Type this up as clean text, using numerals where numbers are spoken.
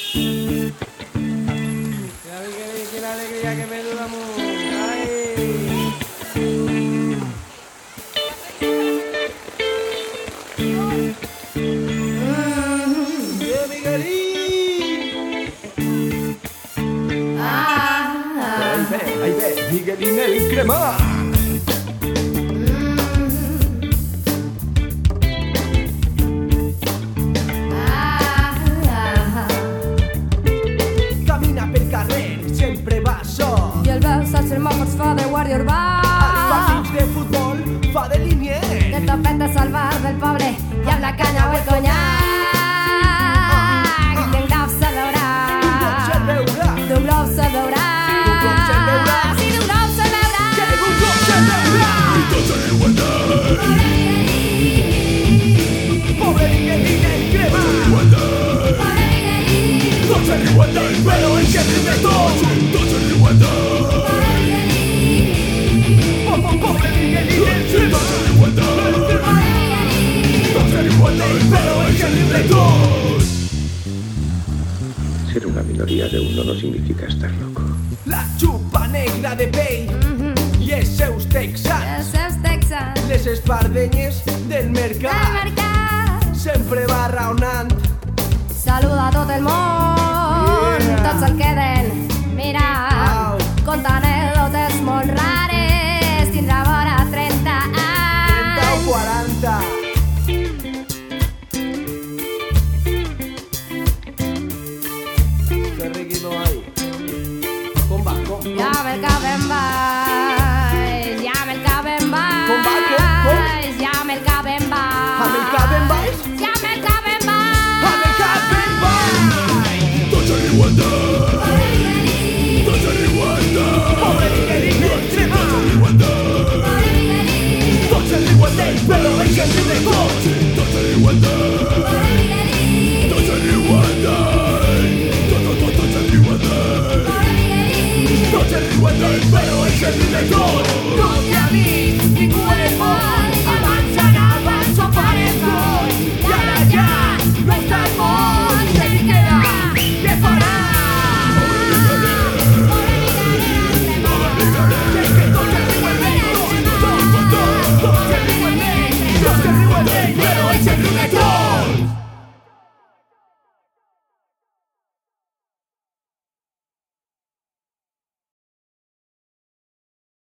Quina alegria que me du damunt. Ai. Miguelí! Ahí ve, Miguelín el crema. Camina pel carrer, sempre va sol. I el veus als semàfors fa de guàrdia urbà. Als partits de futbol fa de linier. De topet de salvar del pobre i amb la canya o el conyac. D'un glop se veurà. D'un glop se veurà. Sí, d'un glop se veurà. Y todos en igualdad. Pobre Miguelín el crema. Todos en igualdad, pero el que rinde todos. Todos en igualdad. Pobre Miguelín el crema. Todos en igualdad. Todos en igualdad, pero el que rinde todos. Ser una minoría de uno no significa estar loco. La xupa negra de pell i els seus texans. Els seus texans Les espardenyes del mercat. Sempre va raonant. Saluda a tot el món. Tots el queden mirant. Conta anècdotes molt rares.